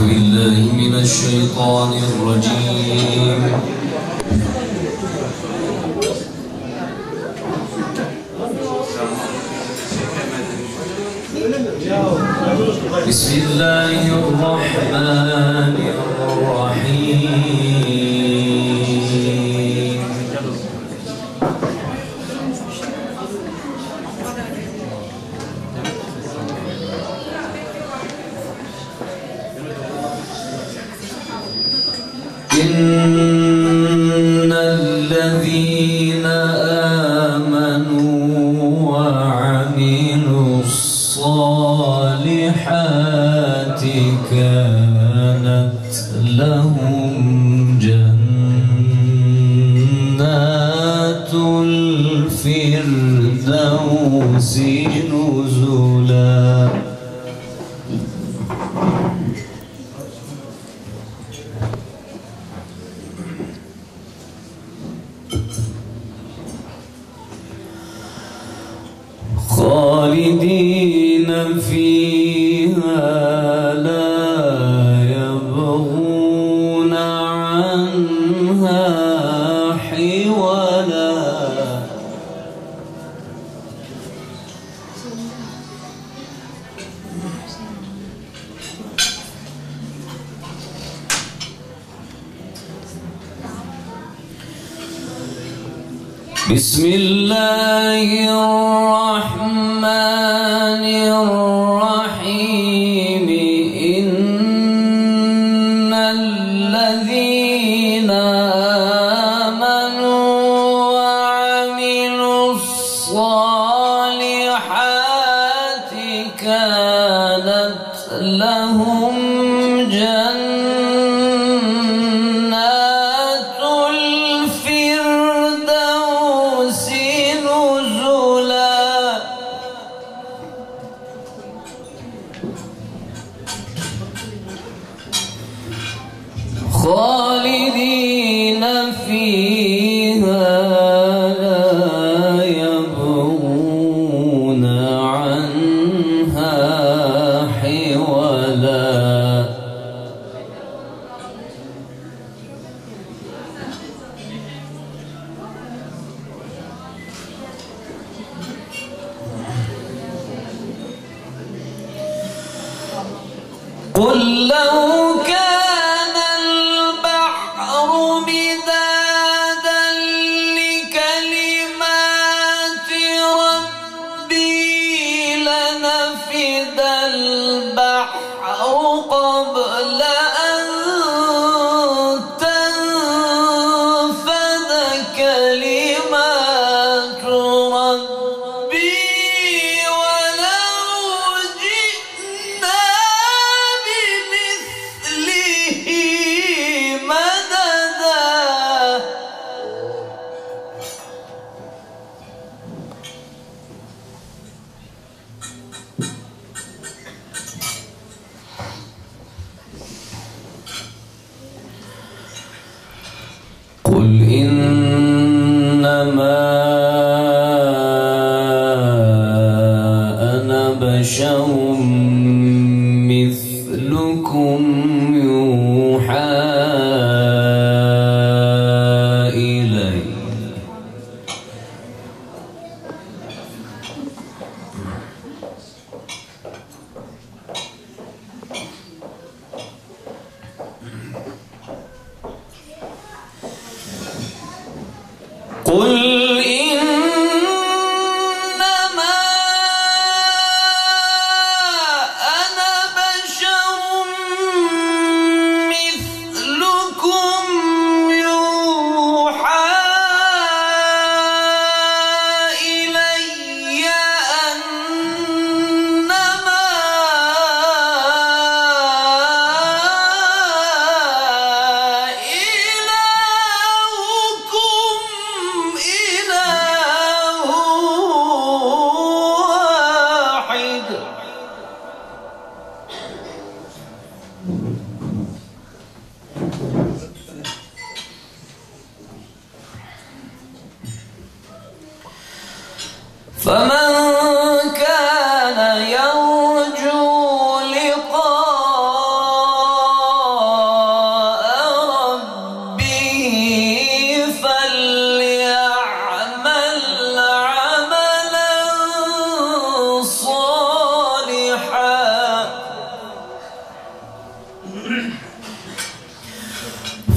بالله من الشيطان الرجيم. بسم الله الرحمن الرحيم. إن الذين آمنوا وعملوا الصالحات كانت لهم جنات الفردوس نزلا. خالدين فيها لا يبغون عنها حولا. بسم الله الرحمن الرحيم. إن الذين آمنوا وعملوا الصالحات كانت لهم جنات الفردوس نزلا. خالدين فيها لا يبغون عنها حولا. قل لو كان البحر مدادا لكلمات ربي لنفد البحر قبل أن تنفد كلمات ربي ولو جئنا بمثله مددا. قل إنما أنا بشر مثلكم يوحى إلي. قل إنما أنا بشر مثلكم يوحى إلي أنما إلهكم إله واحد. فمن كان يرجو لقاء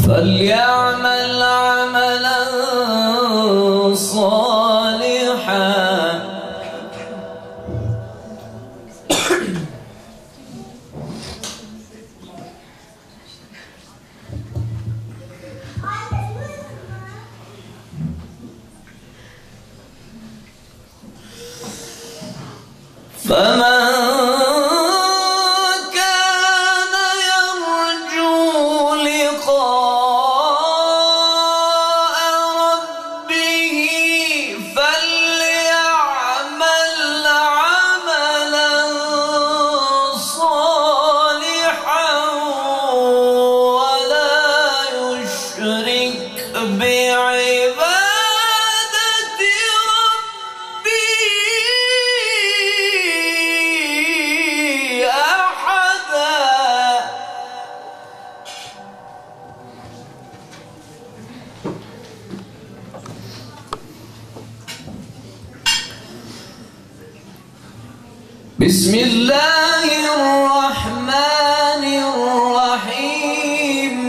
فليعمل عملا صالحا فمن كان يرجو لقاء ربه فليعمل عملا صالحا ولا يشرك بعبادة ربه أحدا. بسم الله الرحمن الرحيم.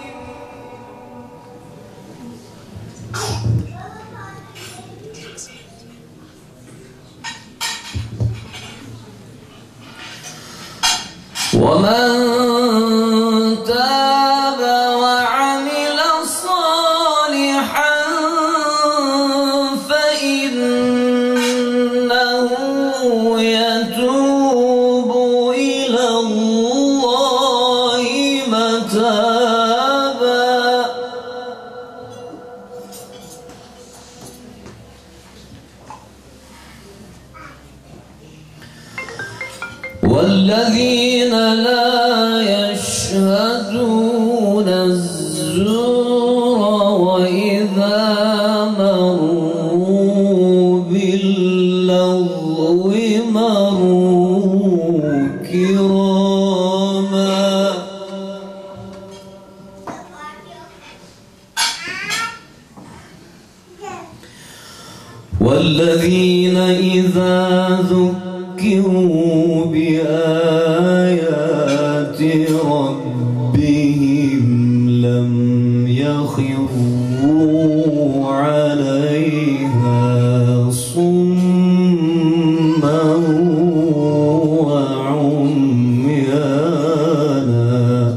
ومن تاب وعمل صالحا فإنه يتوب إلى الله متابا. والذين لا يشهدون الزور وإذا مروا باللغو مروا كراما. والذين إذا ذكروا بآيات ربهم لم يخروا عليها صما وعميانا.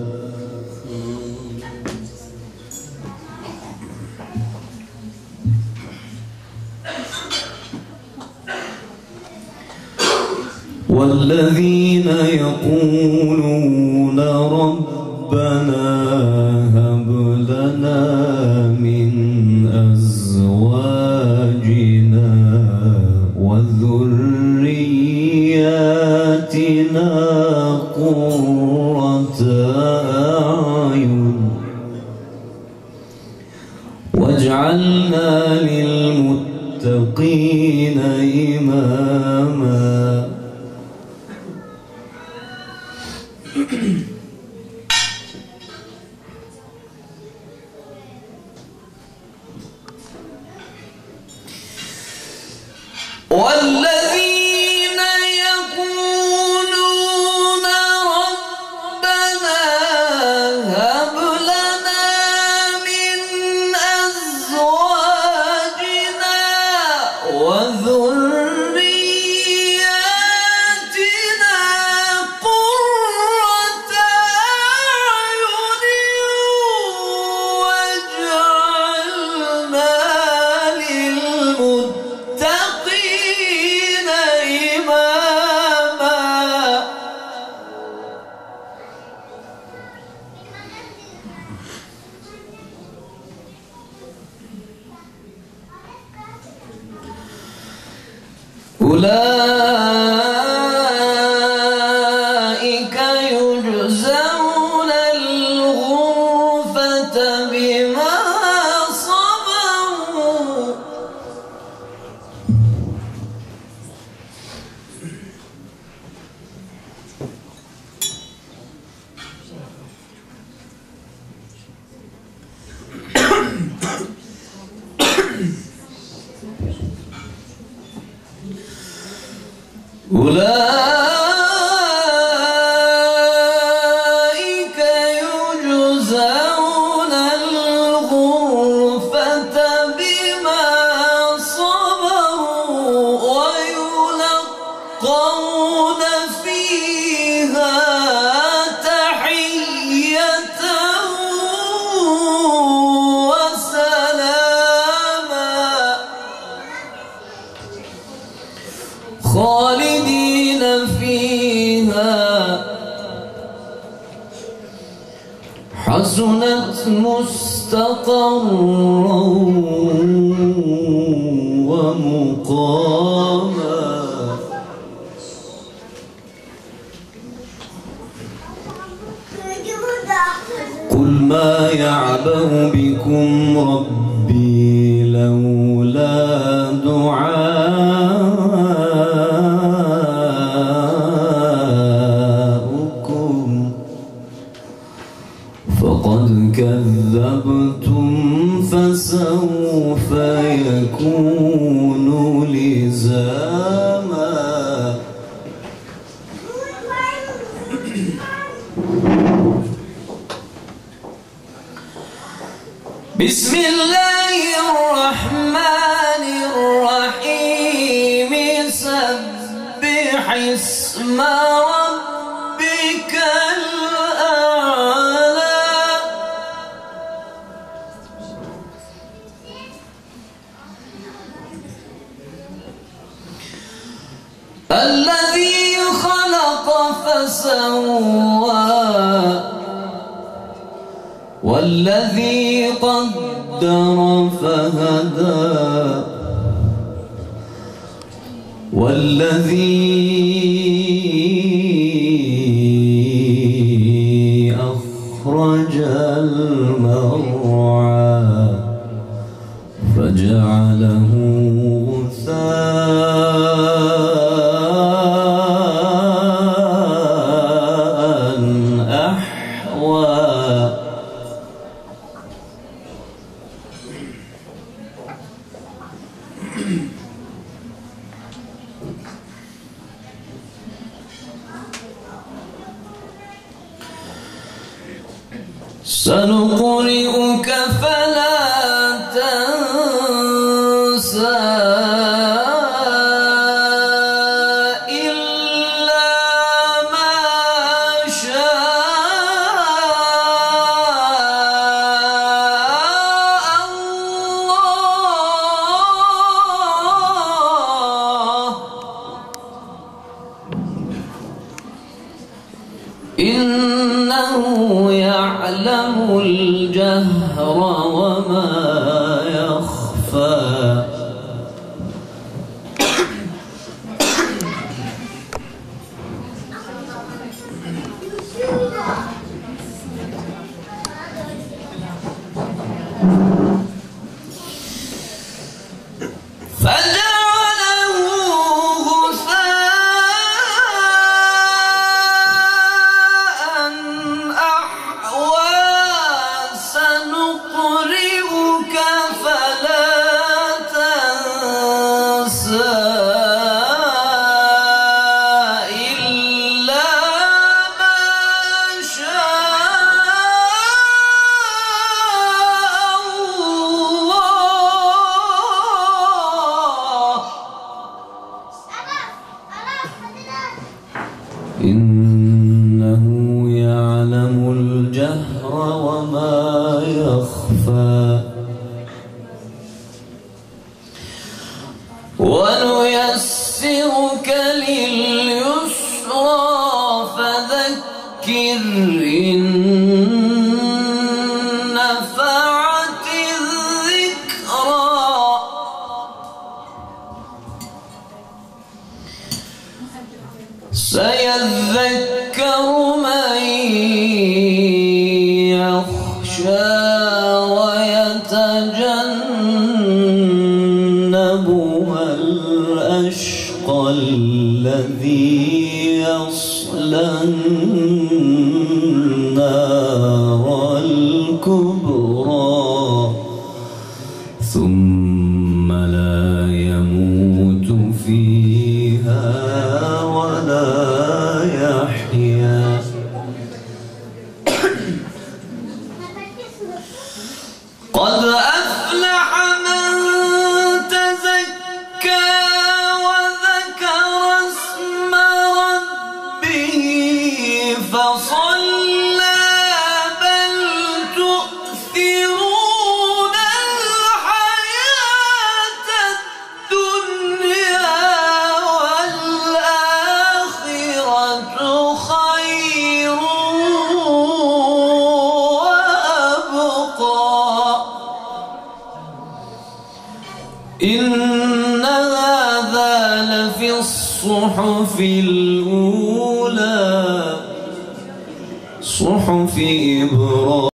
والذين يقولون ربنا هب لنا من أزواجنا وذرياتنا قرة أعين واجعلنا للمتقين إماما. والذين يقولون ربنا هب لنا من أزواجنا وذرياتنا قرة أعين واجعلنا للمتقين إماما. أولئك يجزون الغرفة بما صبروا أولئك يجزون حسنت مستقرا ومقاما. قل ما يعبأ بكم ربي لولا دعاؤكم فقد كذبتم فسوف يكون لزاما. بسم الله الرحمن الرحيم. سبح اسم ربك الأعلى. الذي خلق فسوى والذي قدر فهدى والذي أخرج المرعى فجعله غثاء أحوى. سنقرئك فلا تنسى إلا ما شاء الله. إنه يعلم الجهر وما يخفى. إنه يعلم الجهر وما يخفى. ونيسرك لليسرى فذكر إن نفعت الذكرى. سيذكر من يخشى ويتجنبها الأشقى الذي يصلى النار الصحف الأولى صحف إبراهيم